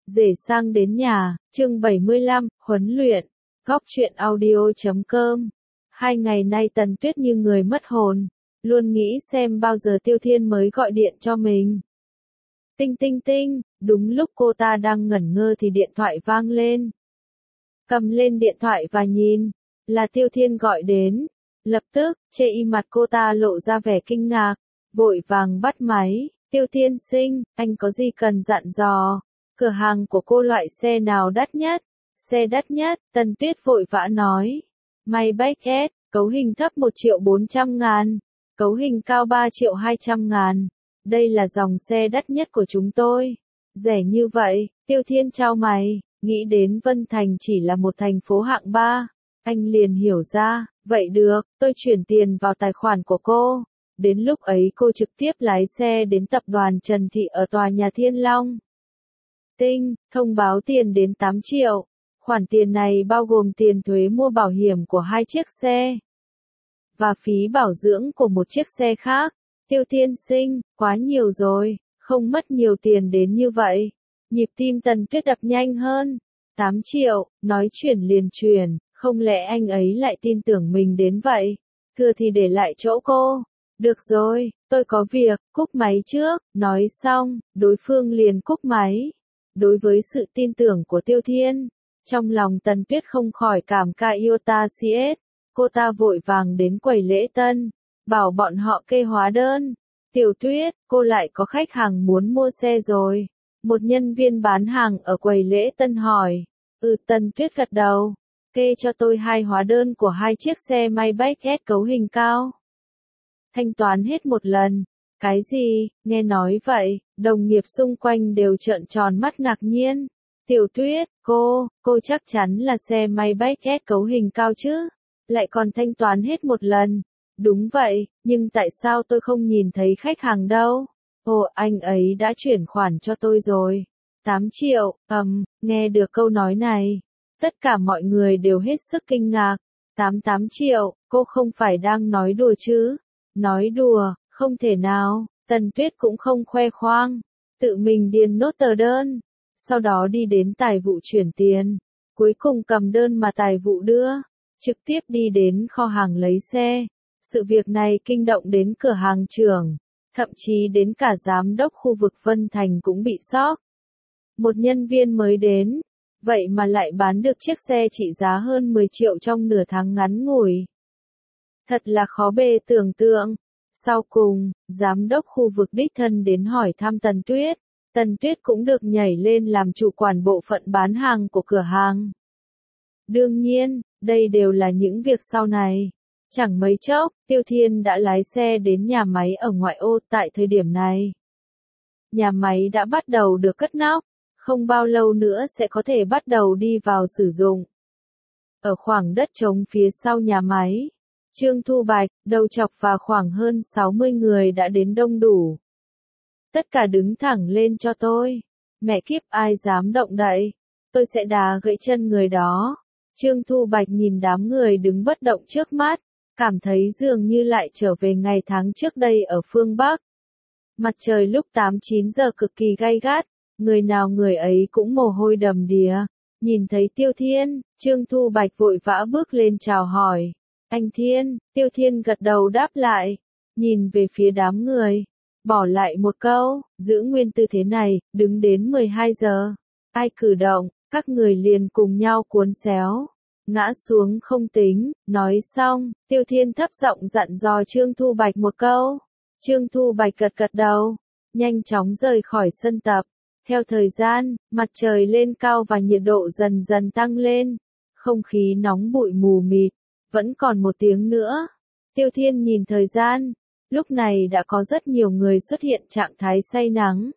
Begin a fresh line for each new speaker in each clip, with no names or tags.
Rể sang đến nhà, chương 75, huấn luyện, góc truyện audio.com. 2 ngày nay Tần Tuyết như người mất hồn, luôn nghĩ xem bao giờ Tiêu Thiên mới gọi điện cho mình. Tinh tinh tinh, đúng lúc cô ta đang ngẩn ngơ thì điện thoại vang lên. Cầm lên điện thoại và nhìn, là Tiêu Thiên gọi đến. Lập tức, trên mặt cô ta lộ ra vẻ kinh ngạc, vội vàng bắt máy. Tiêu Thiên sinh, anh có gì cần dặn dò? Cửa hàng của cô loại xe nào đắt nhất? Xe đắt nhất, Tần Tuyết vội vã nói. Maybach S, cấu hình thấp 1.400.000, cấu hình cao 3.200.000. Đây là dòng xe đắt nhất của chúng tôi. Rẻ như vậy, Tiêu Thiên chau mày, nghĩ đến Vân Thành chỉ là một thành phố hạng 3. Anh liền hiểu ra, vậy được, tôi chuyển tiền vào tài khoản của cô. Đến lúc ấy cô trực tiếp lái xe đến tập đoàn Trần Thị ở tòa nhà Thiên Long. Tinh, thông báo tiền đến 8 triệu. Khoản tiền này bao gồm tiền thuế mua bảo hiểm của 2 chiếc xe và phí bảo dưỡng của một chiếc xe khác. Tiêu Thiên sinh, quá nhiều rồi, không mất nhiều tiền đến như vậy. Nhịp tim Tần Tuyết đập nhanh hơn. 8 triệu, nói chuyển liền chuyển, không lẽ anh ấy lại tin tưởng mình đến vậy? Thừa thì để lại chỗ cô. Được rồi, tôi có việc, cúp máy trước. Nói xong, đối phương liền cúp máy. Đối với sự tin tưởng của Tiêu Thiên, trong lòng Tần Tuyết không khỏi cảm ca iota CS. Cô ta vội vàng đến quầy lễ tân, bảo bọn họ kê hóa đơn. Tiểu Tuyết, cô lại có khách hàng muốn mua xe rồi. Một nhân viên bán hàng ở quầy lễ tân hỏi. Tần Tuyết gật đầu. Kê cho tôi 2 hóa đơn của 2 chiếc xe Maybach S cấu hình cao. Thanh toán hết một lần. Cái gì? Nghe nói vậy, đồng nghiệp xung quanh đều trợn tròn mắt ngạc nhiên. Tiểu Tuyết, cô chắc chắn là xe Maybach S cấu hình cao chứ? Lại còn thanh toán hết một lần. Đúng vậy, nhưng tại sao tôi không nhìn thấy khách hàng đâu? Ồ, anh ấy đã chuyển khoản cho tôi rồi. 8 triệu, nghe được câu nói này. Tất cả mọi người đều hết sức kinh ngạc. 8 triệu, cô không phải đang nói đùa chứ? Nói đùa, không thể nào. Tần Tuyết cũng không khoe khoang. Tự mình điền nốt tờ đơn. Sau đó đi đến tài vụ chuyển tiền. Cuối cùng cầm đơn mà tài vụ đưa. Trực tiếp đi đến kho hàng lấy xe. Sự việc này kinh động đến cửa hàng trưởng. Thậm chí đến cả giám đốc khu vực Vân Thành cũng bị sốc. Một nhân viên mới đến. Vậy mà lại bán được chiếc xe trị giá hơn 10 triệu trong nửa tháng ngắn ngủi. Thật là khó bề tưởng tượng. Sau cùng, giám đốc khu vực đích thân đến hỏi thăm Tần Tuyết. Tần Tuyết cũng được nhảy lên làm chủ quản bộ phận bán hàng của cửa hàng. Đương nhiên, đây đều là những việc sau này. Chẳng mấy chốc, Tiêu Thiên đã lái xe đến nhà máy ở ngoại ô tại thời điểm này. Nhà máy đã bắt đầu được cất nóc, không bao lâu nữa sẽ có thể bắt đầu đi vào sử dụng. Ở khoảng đất trống phía sau nhà máy, Trương Thu Bạch, Đầu Chọc và khoảng hơn 60 người đã đến đông đủ. Tất cả đứng thẳng lên cho tôi. Mẹ kiếp, ai dám động đậy, tôi sẽ đá gãy chân người đó. Trương Thu Bạch nhìn đám người đứng bất động trước mắt, cảm thấy dường như lại trở về ngày tháng trước đây ở phương Bắc. Mặt trời lúc 8-9 giờ cực kỳ gay gắt, người nào người ấy cũng mồ hôi đầm đìa. Nhìn thấy Tiêu Thiên, Trương Thu Bạch vội vã bước lên chào hỏi. Anh Thiên, Tiêu Thiên gật đầu đáp lại, nhìn về phía đám người, bỏ lại một câu, giữ nguyên tư thế này, đứng đến 12 giờ. Ai cử động, các người liền cùng nhau cuốn xéo. Ngã xuống không tính, nói xong, Tiêu Thiên thấp giọng dặn dò Trương Thu Bạch một câu. Trương Thu Bạch gật gật đầu, nhanh chóng rời khỏi sân tập. Theo thời gian, mặt trời lên cao và nhiệt độ dần dần tăng lên. Không khí nóng bụi mù mịt, vẫn còn 1 tiếng nữa. Tiêu Thiên nhìn thời gian, lúc này đã có rất nhiều người xuất hiện trạng thái say nắng.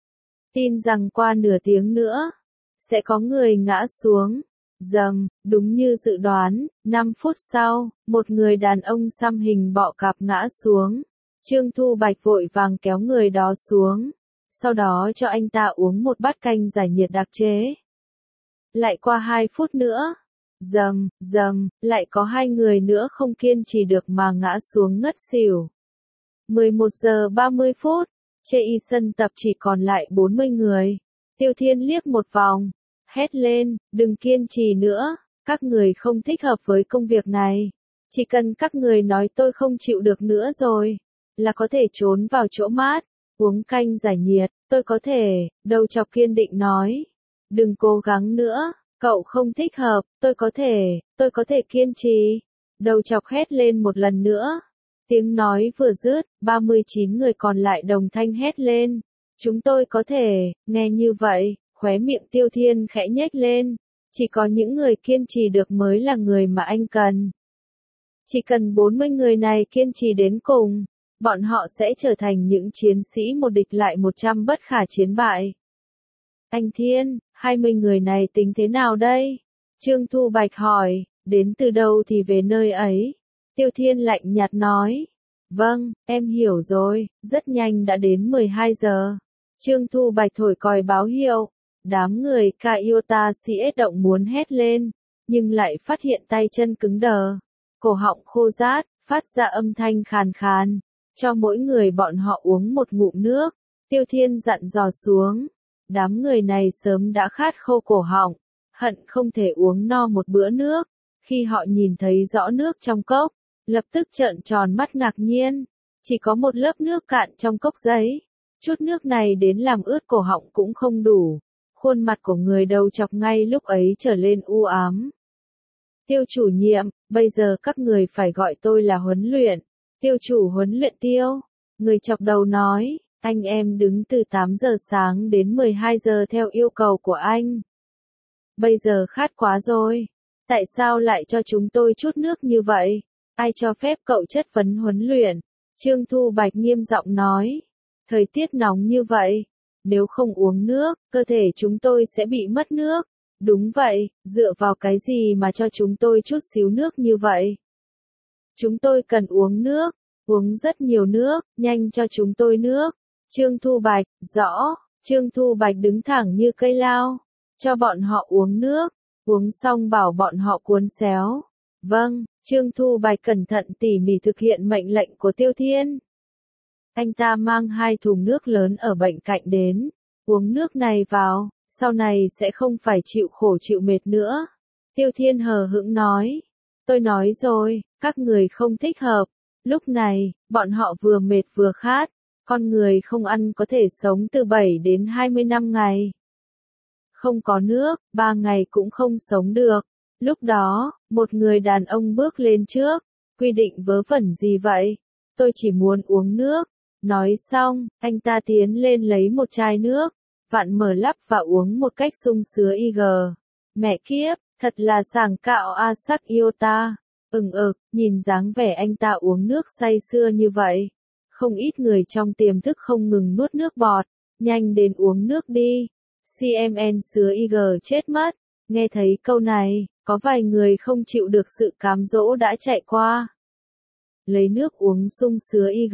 Tin rằng qua nửa tiếng nữa, sẽ có người ngã xuống. Dầm, đúng như dự đoán, 5 phút sau, một người đàn ông xăm hình bọ cạp ngã xuống. Trương Thu Bạch vội vàng kéo người đó xuống. Sau đó cho anh ta uống một bát canh giải nhiệt đặc chế. Lại qua 2 phút nữa. Dầm, lại có 2 người nữa không kiên trì được mà ngã xuống ngất xỉu. 11 giờ 30 phút, trên sân tập chỉ còn lại 40 người. Tiêu Thiên liếc một vòng, hét lên, đừng kiên trì nữa, các người không thích hợp với công việc này. Chỉ cần các người nói tôi không chịu được nữa rồi, là có thể trốn vào chỗ mát, uống canh giải nhiệt, tôi có thể, đầu chọc kiên định nói. Đừng cố gắng nữa, cậu không thích hợp, tôi có thể kiên trì. Đầu chọc hét lên một lần nữa. Tiếng nói vừa dứt, 39 người còn lại đồng thanh hét lên. Chúng tôi có thể, nghe như vậy, khóe miệng Tiêu Thiên khẽ nhếch lên. Chỉ có những người kiên trì được mới là người mà anh cần. Chỉ cần 40 người này kiên trì đến cùng, bọn họ sẽ trở thành những chiến sĩ một địch lại 100 bất khả chiến bại. Anh Thiên, 20 người này tính thế nào đây? Trương Thu Bạch hỏi, đến từ đâu thì về nơi ấy. Tiêu Thiên lạnh nhạt nói, vâng, em hiểu rồi, rất nhanh đã đến 12 giờ. Trương Thu Bạch thổi còi báo hiệu, đám người Kaiota CS động muốn hét lên, nhưng lại phát hiện tay chân cứng đờ, cổ họng khô rát, phát ra âm thanh khàn khàn, cho mỗi người bọn họ uống một ngụm nước. Tiêu Thiên dặn dò xuống, đám người này sớm đã khát khô cổ họng, hận không thể uống no một bữa nước. Khi họ nhìn thấy rõ nước trong cốc, lập tức trợn tròn mắt ngạc nhiên, chỉ có một lớp nước cạn trong cốc giấy. Chút nước này đến làm ướt cổ họng cũng không đủ. Khuôn mặt của người đầu chọc ngay lúc ấy trở lên u ám. Tiêu chủ nhiệm, bây giờ các người phải gọi tôi là huấn luyện. Tiêu chủ huấn luyện Tiêu. Người chọc đầu nói, anh em đứng từ 8 giờ sáng đến 12 giờ theo yêu cầu của anh. Bây giờ khát quá rồi. Tại sao lại cho chúng tôi chút nước như vậy? Ai cho phép cậu chất vấn huấn luyện? Trương Thu Bạch nghiêm giọng nói. Thời tiết nóng như vậy, nếu không uống nước, cơ thể chúng tôi sẽ bị mất nước. Đúng vậy, dựa vào cái gì mà cho chúng tôi chút xíu nước như vậy? Chúng tôi cần uống nước, uống rất nhiều nước, nhanh cho chúng tôi nước. Trương Thu Bạch, rõ, Trương Thu Bạch đứng thẳng như cây lao, cho bọn họ uống nước, uống xong bảo bọn họ cuốn xéo. Vâng, Trương Thu Bạch cẩn thận tỉ mỉ thực hiện mệnh lệnh của Tiêu Thiên. Anh ta mang 2 thùng nước lớn ở bệnh cạnh đến, uống nước này vào, sau này sẽ không phải chịu khổ chịu mệt nữa. Tiêu Thiên hờ hững nói, tôi nói rồi, các người không thích hợp. Lúc này, bọn họ vừa mệt vừa khát, con người không ăn có thể sống từ 7 đến 20 năm ngày. Không có nước, 3 ngày cũng không sống được. Lúc đó, một người đàn ông bước lên trước, quy định vớ vẩn gì vậy? Tôi chỉ muốn uống nước. Nói xong, anh ta tiến lên lấy một chai nước, vặn mở lắp và uống một cách sung sướng IG. Mẹ kiếp, thật là sảng cạo Asak Iota. Nhìn dáng vẻ anh ta uống nước say sưa như vậy. Không ít người trong tiềm thức không ngừng nuốt nước bọt. Nhanh đến uống nước đi. CMN sứa IG chết mất. Nghe thấy câu này, có vài người không chịu được sự cám dỗ đã chạy qua. Lấy nước uống sung sứa IG.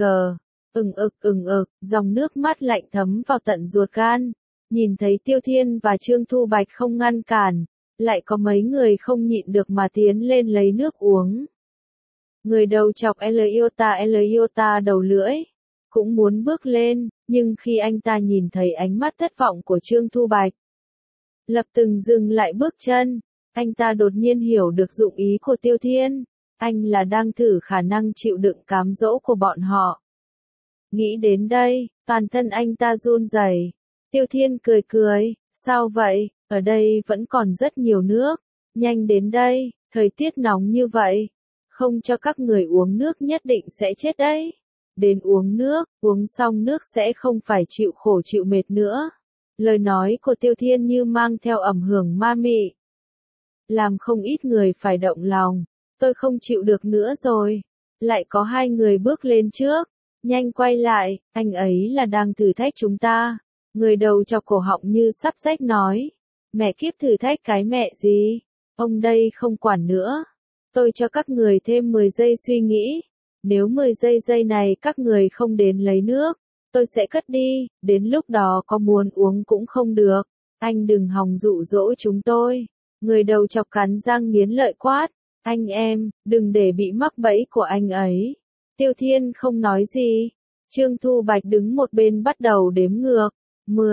Dòng nước mắt lạnh thấm vào tận ruột gan. Nhìn thấy Tiêu Thiên và Trương Thu Bạch không ngăn cản, lại có mấy người không nhịn được mà tiến lên lấy nước uống. Người đầu chọc Eliota đầu lưỡi, cũng muốn bước lên, nhưng khi anh ta nhìn thấy ánh mắt thất vọng của Trương Thu Bạch, lập tức dừng lại bước chân. Anh ta đột nhiên hiểu được dụng ý của Tiêu Thiên, anh là đang thử khả năng chịu đựng cám dỗ của bọn họ. Nghĩ đến đây, toàn thân anh ta run rẩy. Tiêu Thiên cười, sao vậy, ở đây vẫn còn rất nhiều nước, nhanh đến đây, thời tiết nóng như vậy, không cho các người uống nước nhất định sẽ chết đấy. Đến uống nước, uống xong nước sẽ không phải chịu khổ chịu mệt nữa. Lời nói của Tiêu Thiên như mang theo ẩm hưởng ma mị, làm không ít người phải động lòng. Tôi không chịu được nữa rồi. Lại có 2 người bước lên trước. Nhanh quay lại, anh ấy là đang thử thách chúng ta. Người đầu chọc cổ họng như sắp rách nói. Mẹ kiếp, thử thách cái mẹ gì? Ông đây không quản nữa. Tôi cho các người thêm 10 giây suy nghĩ. Nếu 10 giây này các người không đến lấy nước, tôi sẽ cất đi, đến lúc đó có muốn uống cũng không được. Anh đừng hòng dụ dỗ chúng tôi. Người đầu chọc cắn răng nghiến lợi quát. Anh em, đừng để bị mắc bẫy của anh ấy. Tiêu Thiên không nói gì. Trương Thu Bạch đứng một bên bắt đầu đếm ngược. 10,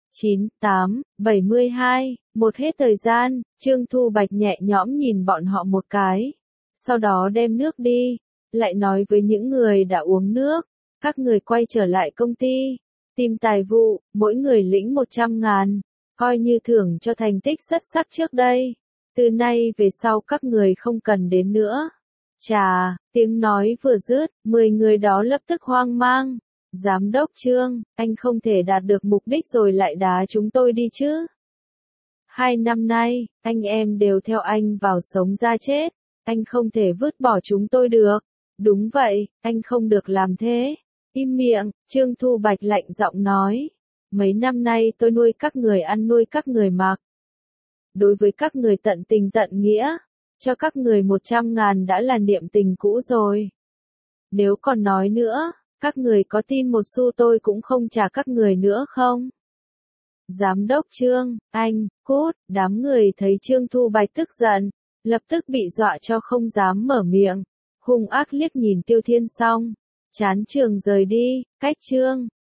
9, 8, 72, một hết thời gian, Trương Thu Bạch nhẹ nhõm nhìn bọn họ một cái. Sau đó đem nước đi, lại nói với những người đã uống nước, các người quay trở lại công ty, tìm tài vụ, mỗi người lĩnh 100.000, coi như thưởng cho thành tích xuất sắc trước đây. Từ nay về sau các người không cần đến nữa. Chà, tiếng nói vừa dứt, 10 người đó lập tức hoang mang. Giám đốc Trương, anh không thể đạt được mục đích rồi lại đá chúng tôi đi chứ. 2 năm nay, anh em đều theo anh vào sống ra chết, anh không thể vứt bỏ chúng tôi được. Đúng vậy, anh không được làm thế. Im miệng, Trương Thu Bạch lạnh giọng nói. Mấy năm nay tôi nuôi các người ăn nuôi các người mặc. Đối với các người tận tình tận nghĩa, cho các người 100.000 đã là niệm tình cũ rồi. Nếu còn nói nữa, các người có tin một xu tôi cũng không trả các người nữa không? Giám đốc Trương, anh, cút, đám người thấy Trương Thu Bạch tức giận, lập tức bị dọa cho không dám mở miệng, hung ác liếc nhìn Tiêu Thiên xong, chán trường rời đi, cách Trương